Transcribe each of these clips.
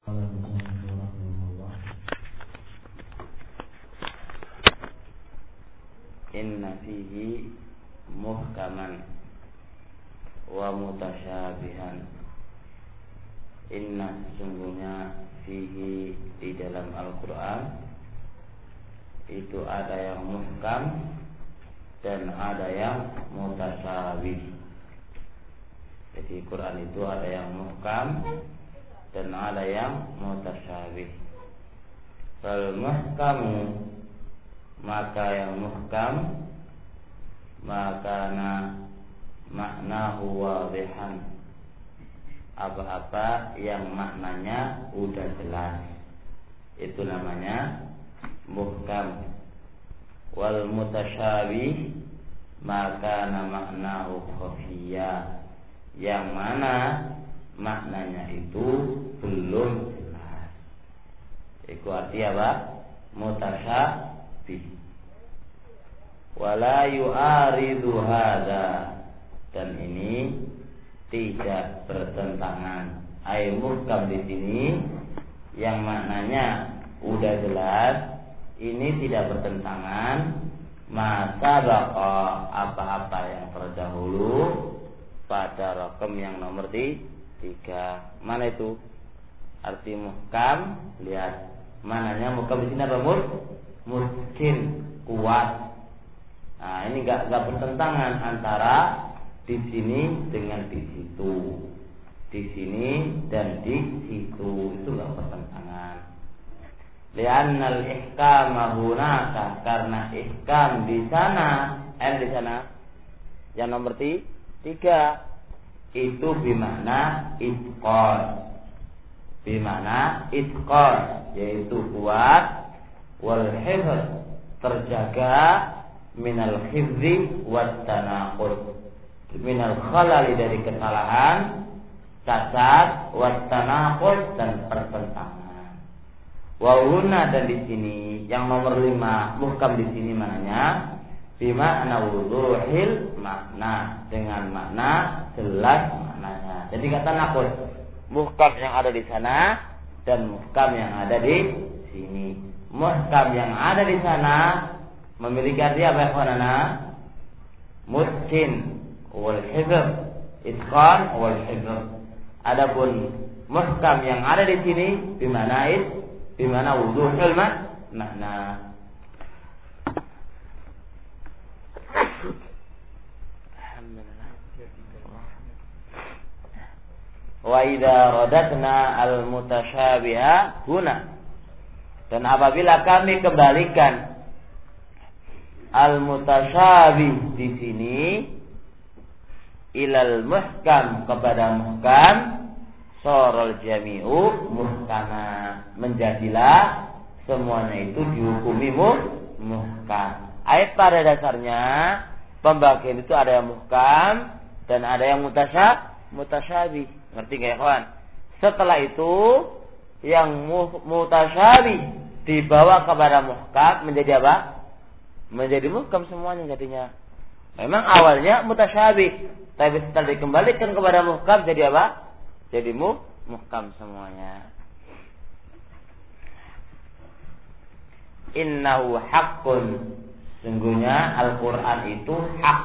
Inna fihi muhkaman wa mutasyabihan. Inna sesungguhnya fihi di dalam Al-Quran itu ada yang muhkam dan ada yang mutasyabih. Jadi Quran itu ada yang muhkam dan ada yang mutasyabih. Fal muhkamu, maka yang muhkam, maka maknahu wadihan, apa-apa yang maknanya udah jelas itu namanya muhkam. Wal mutasyabih, maka maknahu khafiyah, yang mana maknanya itu belum jelas. Itu arti apa? Mutasyabih. Wala yu'aridu hadza, dan ini tidak bertentangan. Ai muhkam di sini yang maknanya udah jelas, ini tidak bertentangan masa baqa, apa-apa yang terdahulu pada raqam yang nomor 3. Mana itu? Arti muhkam, lihat mananya muhkam di sini apa? Mungkin kuat. Nah, ini enggak bertentangan antara di sini dengan di situ, di sini dan di situ, itu enggak bertentangan. Li'annal ihkama hunaka, karena ihkam di sana, di sana yang nomor 3 itu bimana itqan, bimana itqan, yaitu kuat, wal hifz, terjaga, minal hifzi wat tanaqud, minal khalali, dari kesalahan, cacat, wat tanaqud, dan pertentangan. Wa huna, dan di sini yang nomor 5 muhkam di sini mananya bima'na wuduhil makna, dengan makna jelas maknanya. Jadi kata nakut, muhkam yang ada di sana dan muhkam yang ada di sini. Muhkam yang ada di sana memiliki arti apa ya kawanana? Mutqin wal hifz, itqan wal hifz. Adapun muhkam yang ada di sini bimana wuduhil makna. Wa idza radatna al mutasyabiha huna, dan apabila kami kembalikan al mutasyabih di sini ilal muhkam, kepada muhkam, sorol jami'u muhkama, menjadilah semuanya itu dihukumi muhkam. Ayat pada dasarnya pembagian itu ada yang muhkam dan ada yang mutasyabih. Ngerti gak ya kawan? Setelah itu yang mutasyabih dibawa kepada muhkam, menjadi apa? Menjadi muhkam semuanya jadinya. Memang awalnya mutasyabih, tapi setelah dikembalikan kepada muhkam jadi apa? Jadi muhkam semuanya. Innahu haqqun, sungguhnya Al-Quran itu hak.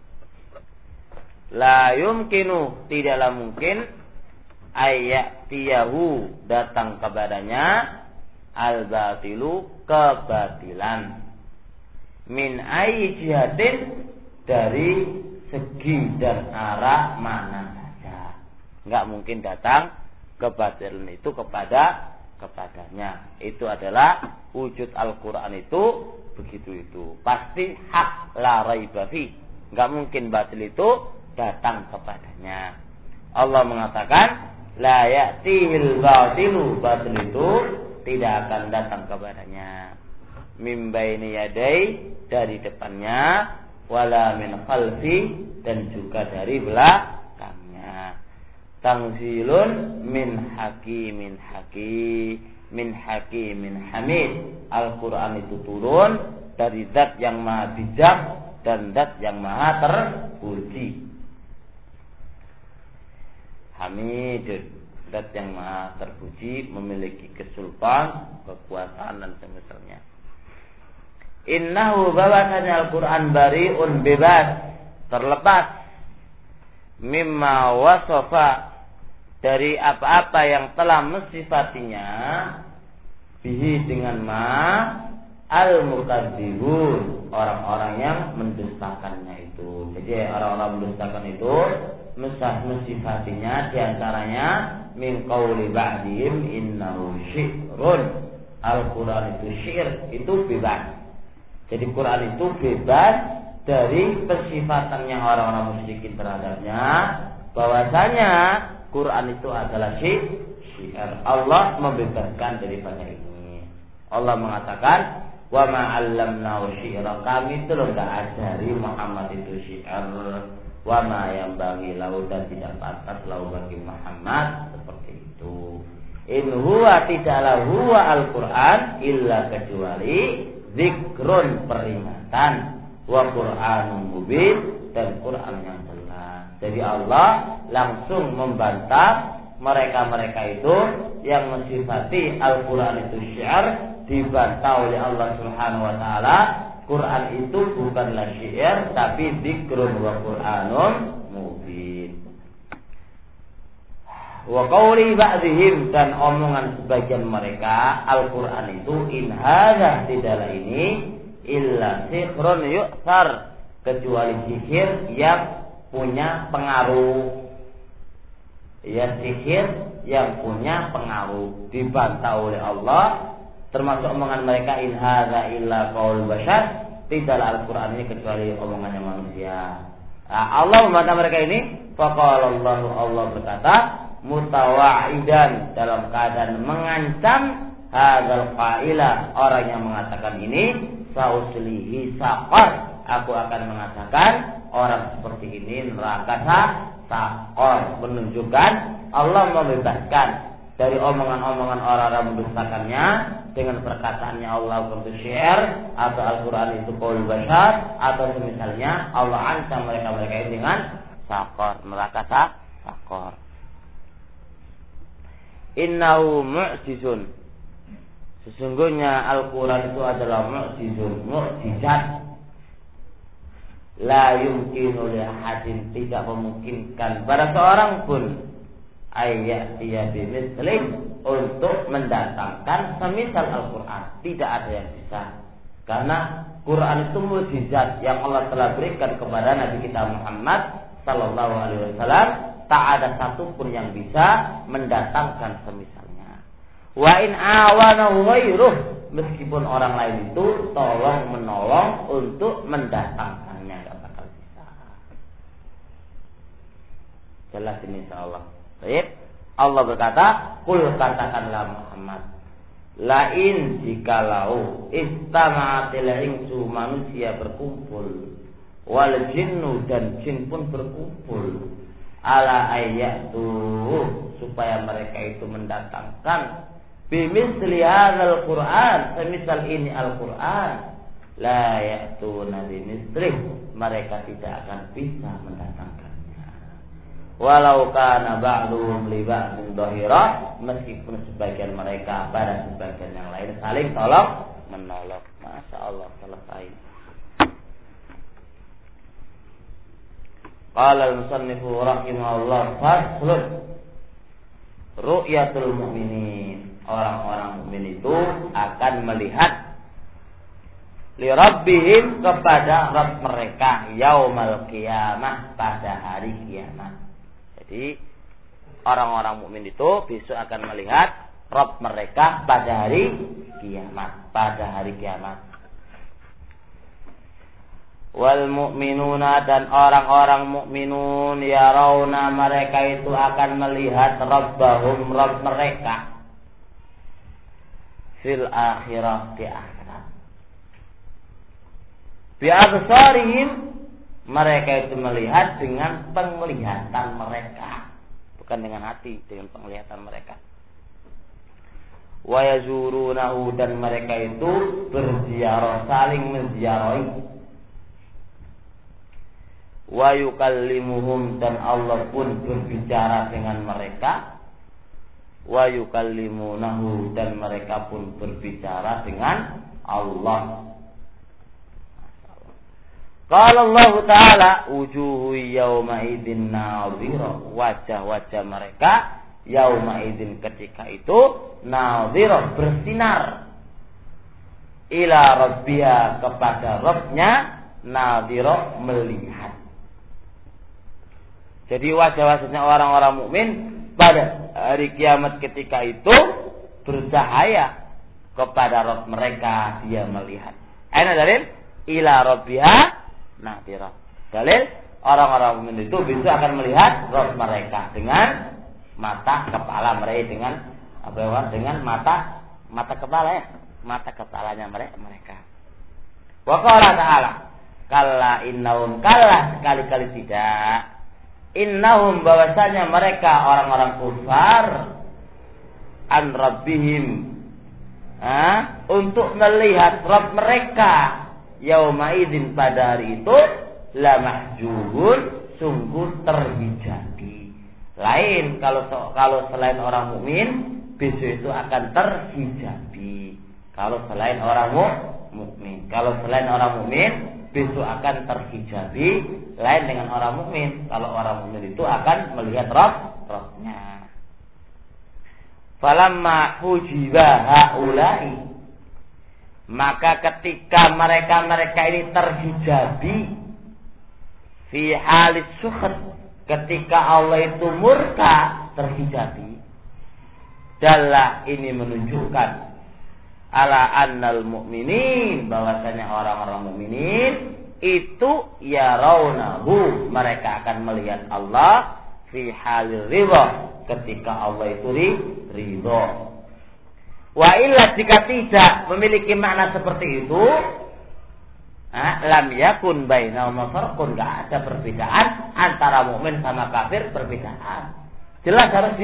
La yumkinu, tidaklah mungkin, ayyatiyahu, datang kepadanya, al-batilu, kebatilan, min ayyi jihatin, dari segi dan arah mana saja. Enggak mungkin datang kebatilan itu kepadanya. Itu adalah wujud Al-Quran itu begitu itu. Pasti hak, la raiba fi. Enggak mungkin batil itu datang kepadanya. Allah mengatakan la ya'tihil batilu, batil itu tidak akan datang kepadanya. Min baini yadai, dari depannya, wala min khalfi, dan juga dari belakangnya. Tanzilun min hakimin hamid. Al-Quran itu turun dari zat yang maha bijak dan zat yang maha terpuji. Hamid. zat yang maha terpuji, memiliki kesultan, kekuasaan dan semisalnya. Innahu bahwasanya Al-Quran bari'un bebas, terlepas mimma wasofa dari apa-apa yang telah mensifatinya bihi dengan ma al-mukadzibun, orang-orang yang mendustakannya itu. Jadi orang-orang mendustakan itu mensifatinya diantaranya min qauli ba'dihim innahu syi'run. Al-Quran itu syair, itu bebas. Jadi Quran itu bebas dari pensifatannya orang-orang musyrikin terhadapnya, bahwasanya Quran itu adalah syair. Allah membebaskan daripada ini. Allah mengatakan, wa ma 'allamnahu syi'ra, kami telah enggak ajari Muhammad itu syair. Wa ma yanbaghi lahu, dan tidak pantas lahu bagi Muhammad seperti itu. In huwa, tidaklah huwa Al-Quran illa kecuali zikrun, peringatan, wa Qur'anun mubin, dan Quran yang jelas. Jadi Allah langsung membantah mereka-mereka itu yang mensifati Al-Quran itu syair, dibantah oleh Allah Subhanahu wa taala. Quran itu bukanlah syair, tapi zikrun wa Qur'anun mubin. Wa qauli ba'dihim, dan omongan sebagian mereka, Al-Quran itu in hadza, tidaklah ini illa sihrun yu'thar, kecuali sihir yang punya pengaruh. Ya, sihir yang punya pengaruh, dibantah oleh Allah. Termasuk omongan mereka, in hadza illa qaul bashar, tidaklah Al-Quran ini kecuali omongannya manusia. Allah membantah mereka ini. Faqala Allah berkata, mutawa'idan, dalam keadaan mengancam hadzal qaila, orang yang mengatakan ini, sauslihi saqar, aku akan mengatakan orang seperti ini neraka saqar. Menunjukkan Allah membebaskan dari omongan-omongan orang-orang mendustakannya dengan perkataannya Allah itu syair, atau Al-Quran itu qaul bashar, atau semisalnya. Allah ancam mereka-mereka ini dengan saqar, neraka saqar. Innahu mu'jizun, sesungguhnya Al-Quran itu adalah mu'jizun, mu'jizat. La yumkinu li ahadin, tidak memungkinkan pada seorang pun ayat dia bimislih, untuk mendatangkan semisal Al-Quran. Tidak ada yang bisa, karena Quran itu mukjizat yang Allah telah berikan kepada Nabi kita Muhammad sallallahu alaihi wasallam. Tak ada satupun yang bisa mendatangkan semisalnya. Wa in awanahu ghairuh, meskipun orang lain itu tolong menolong untuk mendatangkannya, enggak bakal bisa. Jelas ini insyaallah. Baik. Allah berkata, qul, katakanlah Muhammad, lain jikalau istama'atil insu, manusia berkumpul, wal jinnu, dan jin pun berkumpul, ala ayatu, supaya mereka itu mendatangkan bimisli hadzal Qur'an, semisal ini Al-Quran, la ya'tuna bimislih, mereka tidak akan bisa mendatangkannya. Walau kana ba'duhum li ba'din dhahira, meskipun sebagian mereka pada sebagian yang lain saling tolong menolong. Masya Allah, selesai. Qala al-musannifu rahimahullah, faslun, ru'yatul mu'minin, orang-orang mukmin itu akan melihat li rabbihim, kepada Rabb mereka, yaumal qiyamah, pada hari kiamat. Jadi orang-orang mukmin itu besok akan melihat Rabb mereka pada hari kiamat, pada hari kiamat. Wal mu'minuna, dan orang-orang mukminun, yarawna, mereka itu akan melihat Rabbahum, Rabb mereka, fil akhirah, di akhirat. Bi absarihim, mereka itu melihat dengan penglihatan mereka, bukan dengan hati, dengan penglihatan mereka. Wa yazurunahu, dan mereka itu berziarah, saling menziarahi. Wa yukallimuhum, dan Allah pun berbicara dengan mereka. wa yukallimunahu, dan mereka pun berbicara dengan Allah. Qala Allah Ta'ala wujuhu yawma idzin nadhira, wajah-wajah mereka yauma idzin ketika itu nadhira, bersinar, ila rabbiha, kepada Rabbnya, nadhira, melihat. Jadi wajah-wajahnya orang-orang mukmin pada hari kiamat ketika itu bercahaya kepada Rabb mereka, dia melihat. Aina dalil ila rabbiha nadhira. Dalil orang-orang mukmin itu besok akan melihat Rabb mereka dengan mata kepala mereka, dengan apa? Dengan mata kepala ya, mata kepalanya mereka. Wa qala ta'ala kalla innahum, kalla sekali-kali tidak, innahum, bahwasanya mereka orang-orang kufar, an rabbihim, untuk melihat Rabb mereka, yauma idzin, pada hari itu, la mahjubun, sungguh terhijabi. Lain kalau selain orang mukmin, besok itu akan terhijabi. Kalau selain orang mukmin, kalau selain orang mukmin besok akan terhijabi, lain dengan orang mukmin. Kalau orang mukmin itu akan melihat Rabb-nya. Falamma hujiba haula'i, maka ketika mereka ini terhijabi, fi halis sukhat, ketika Allah itu murka, terhijabi, dalla, ini menunjukkan ala annal mu'minin, bahwasanya orang-orang mukminin itu yarawnahu, mereka akan melihat Allah fi halir ridha, ketika Allah itu ridha. Wa illa, jika tidak memiliki makna seperti itu, lam yakun bainahuma farqun, enggak ada perbedaan antara mukmin sama kafir, perbedaan. Jelas harus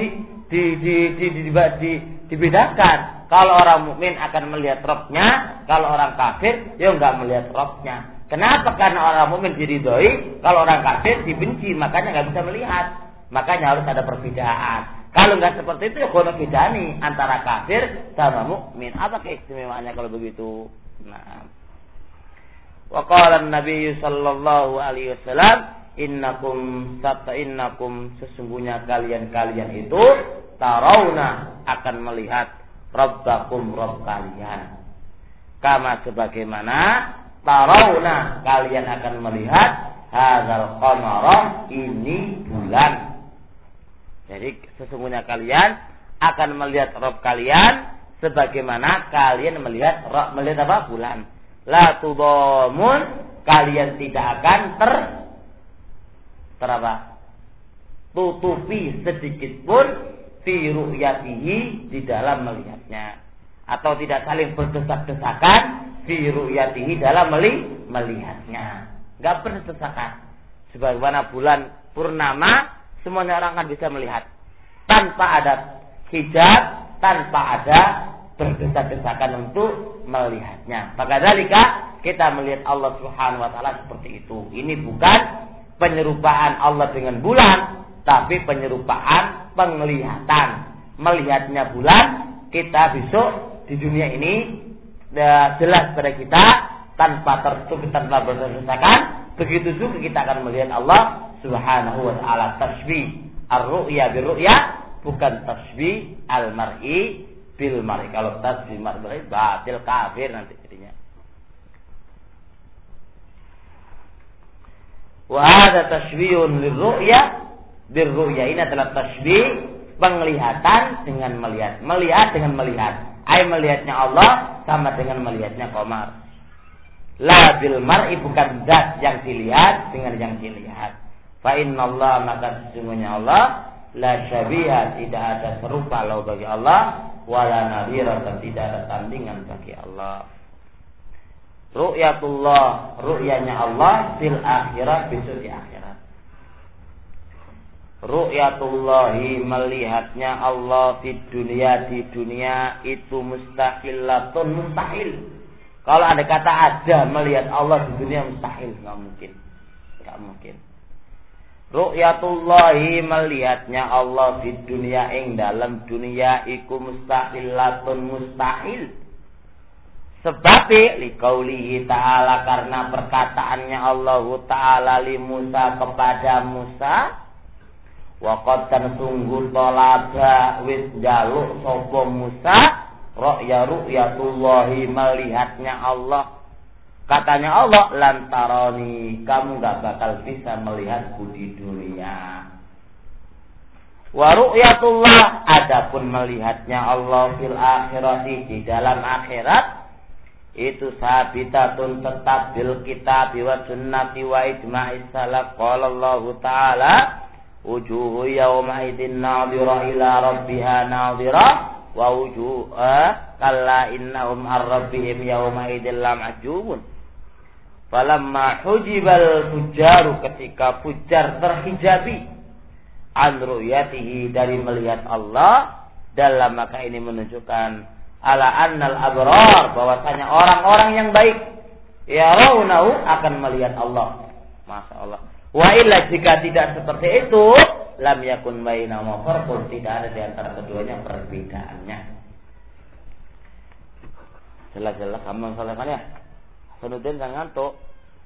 dibedakan. Kalau orang mukmin akan melihat Rabb-nya, kalau orang kafir ya enggak melihat Rabb-nya. Kenapa? Karena orang mukmin diridhoi, kalau orang kafir dibenci, makanya enggak bisa melihat. Makanya harus ada perbedaan. Kalau enggak seperti itu ya kono bedani antara kafir sama mukmin. Apa keistimewaannya kalau begitu? Nah, wa qala an-nabiy sallallahu alaihi wasallam, innakum sesungguhnya kalian itu tarawna, akan melihat rabbakum, Rabb kalian, kama sebagaimana tarawna, kalian akan melihat hadzal qamara, ini bulan. Jadi sesungguhnya kalian akan melihat Rabb kalian sebagaimana kalian melihat apa? Bulan. La tudamun, kalian tidak akan tutupi sedikit pun fi ru'yatihi, di dalam melihatnya, atau tidak saling berdesak-desakan fi ru'yatihi, dalam melihatnya. Enggak berdesakan. Sebagaimana bulan purnama, semuanya orang akan bisa melihat tanpa ada hijab, tanpa ada berdesak-desakan untuk melihatnya. Maka dalika, kita melihat Allah Subhanahu wa taala seperti itu. Ini bukan penyerupaan Allah dengan bulan, tapi penyerupaan penglihatan. Melihatnya bulan, kita besok di dunia ini jelas pada kita, tanpa tertutup, tanpa berdesak-desakan. Begitu juga kita akan melihat Allah Subhanahu wa ta'ala. Tasbih ar-ru'ya bir-ru'ya, bukan tasbih al-mar'i bil-mar'i. Kalau tasbih mar'i batil, kafir nanti jadinya. Wa hadza tasbihun lir-ru'ya bir-ru'ya, ini adalah tasbih penglihatan dengan melihat. Melihat dengan melihat. Ai melihatnya Allah sama dengan melihatnya qamar. La bil mar'i, bukan zat yang dilihat dengan yang dilihat. Fa innallaha, maka sesungguhnya Allah, la syabiha, tidak ada serupa lahu bagi Allah, wala nadhira, dan tidak ada tandingan bagi Allah. Ru'yatullah, ru'yanya Allah fil akhirah, besok di akhirat. Ru'yatullahi, melihatnya Allah di dunia itu mustahillatun, mustahil. Kalau ada kata ada melihat Allah di dunia, mustahil, enggak mungkin. Ru'yatullahi melihatnya Allah di dunia ing dalam dunia iku mustahilatun mustahil. Sebab liqaulihi ta'ala karena perkataannya Allah Ta'ala li Musa kepada Musa wa qad sungguh talaba wis jaluk sapa Musa ru'yatullahi melihatnya Allah. Katanya Allah, lantaroni, kamu gak bakal bisa melihatku di dunia. Wa ru'yatullah, adapun melihatnya Allah fil akhirati di dalam akhirat, itu sabitatun tetap bil kitab wa sunnati wa ijma'is salaf. Qala Allah Ta'ala, wujuhu yawma idin nadhira ila rabbiha nadhira wa wujuh kalla innahum ar-rabbihim yawma idin lam'ajubun. Falamma hujibal fujaru ketika fujar terhijabi an ru'yatihi dari melihat Allah, dalam maka ini menunjukkan ala annal abrar bahwasanya orang-orang yang baik ya raunahu akan melihat Allah. Masya Allah. Wa illa jika tidak seperti itu lam yakun bainahuma farqun, tidak ada di antara keduanya perbedaannya. Jelas-jelas kamu salahkan ya. Kemudian jangan ngantuk.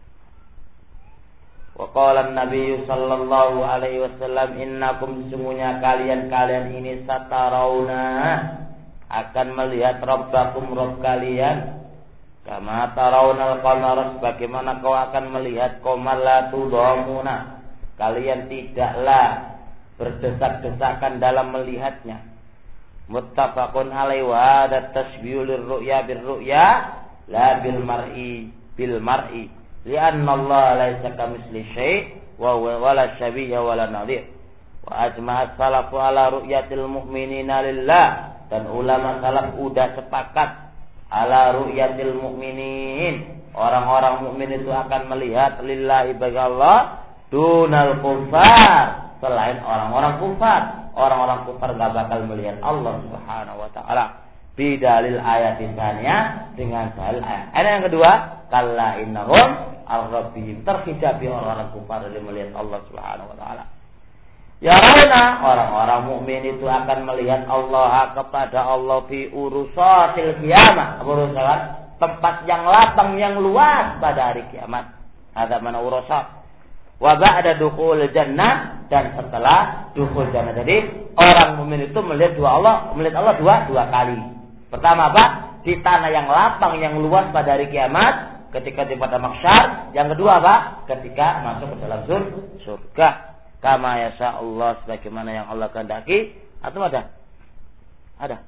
Wa qala an-nabiy sallallahu alaihi wasallam innakum sungguhnya kalian ini satarawna akan melihat rabbakum rabb kalian kama tarawnal qamar sebagaimana kau akan melihat qamar la tudamuna, kalian tidaklah berdesak-desakan dalam melihatnya. Muttafaqun alaihi wa hadha tashbihu lirru'ya birru'ya la bil mar'i li'anna Allah laisa kamitsli syai' wa wala syabihha wala nadhir. Wa ajma'a salafu ala ru'yatil mu'minina lillah, dan ulama salaf udah sepakat ala ru'yatil mu'minin, orang-orang mukmin itu akan melihat lillahi bagi Allah dunal kufar, selain orang-orang kufar. Orang-orang kufar enggak bakal melihat Allah Subhanahu wa taala. Bidalil ayat tsaniyah, dengan dalil ayat. Ayat yang kedua, kalla innahum ar-rabbihim, terhijabi orang-orang kufar dari melihat Allah Subhanahu wa taala. Ya rauna, orang-orang mukmin itu akan melihat Allah kepada Allah fi urusatil qiyamah, urusan tempat yang lapang yang luas pada hari kiamat. Ada mana urusat? Wa ba'da dukhul jannah, dan setelah dukhul jannah. Jadi orang mukmin itu melihat Allah dua kali. Pertama apa? Di tanah yang lapang yang luas pada hari kiamat, ketika di pada mahsyar. Yang kedua apa? Ketika masuk ke dalam surga. Kama yasha Allah, sebagaimana yang Allah kehendaki. Atau ada? Ada.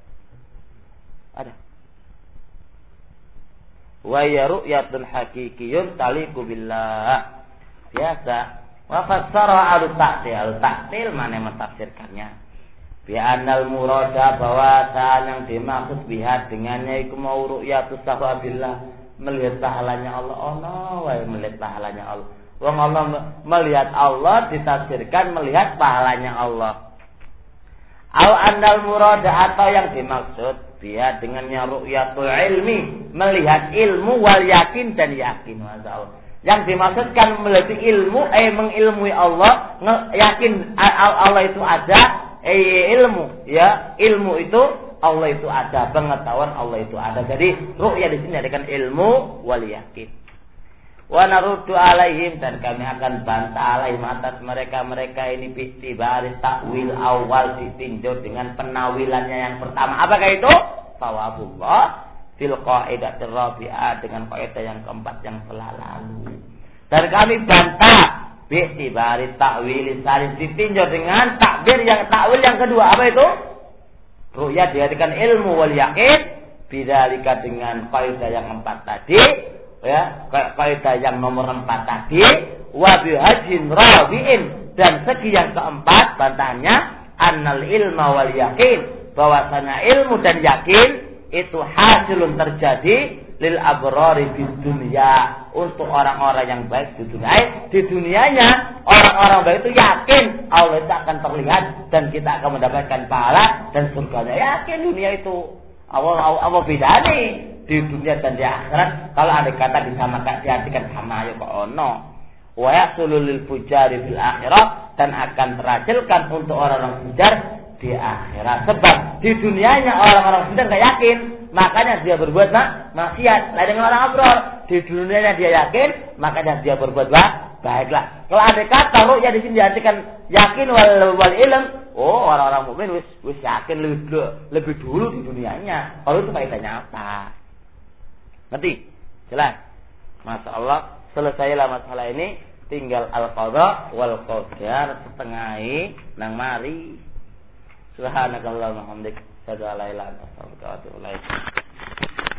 Wa yaru'yatun haqiqiyyun taliqu billah. Biasa. Wa fassara al-ta'til mana mentafsirkannya? Bi annal murada, bahwa yang dimaksud biha dengannya iku mau ru'yatus sahabillah, melihat pahalanya Allah. Oh no, melihat pahalanya Allah. Wong Allah melihat Allah ditafsirkan melihat pahalanya Allah. Au annal murada, atau yang dimaksud biha dengannya ru'yatul ilmi, melihat ilmu wal yakin dan yakin. Masyaallah. Yang dimaksudkan melihat ilmu, mengilmui Allah, yakin Allah itu ada, ilmu, ya, ilmu itu Allah itu ada, pengetahuan Allah itu ada. Jadi ru'ya di sini adakan ilmu wal yakin. Wa naruddu alaihim, dan kami akan bantah alaihim atas mereka ini bi'tibari takwil awal, ditinjau dengan penawilannya yang pertama. Apakah itu? Tawabullah fil qaidatir rabi'ah, dengan kaidah yang keempat yang telah lalu. Dan kami bantah bi'tibari takwil salis, ditinjau dengan takwil yang kedua. Apa itu? Ru'ya diartikan ilmu wal yakin, bidzalika dengan kaidah yang empat tadi, ya, kaidah yang nomor 4 tadi, wa bihajin rabi'in, dan segi yang keempat bantahannya annal ilma wal yakin, bahwasanya ilmu dan yakin itu hasilun terjadi lil abrari di dunia, untuk orang-orang yang baik di dunia. Di dunianya orang-orang baik itu yakin Allah itu akan terlihat dan kita akan mendapatkan pahala dan surganya. Yakin dunia itu apa beda nih di dunia dan di akhirat. Kalau ada kata disamakan, diartikan sama, ya kok ono. wa yasulul lil fujari fil akhirah, dan akan terhasilkan untuk orang-orang fujar di akhirat. Sebab di dunianya orang-orang fujar enggak yakin, makanya dia berbuat maksiat. Lain dengan orang abror, di dunianya dia yakin, makanya dia berbuat baiklah. Kalau ada kata ru'ya di sini diartikan yakin wal ilm, oh orang-orang mukmin wis yakin lebih dulu di dunianya. Kalau itu faedahnya apa? Ngerti? Jelas? Masya Allah, selesailah masalah ini, tinggal al-qadha wal qadar setengahi nang mari. Subhanakallahumma hamdik, asyhadu an la ilaha illa anta, astaghfiruka wa atubu ilaik.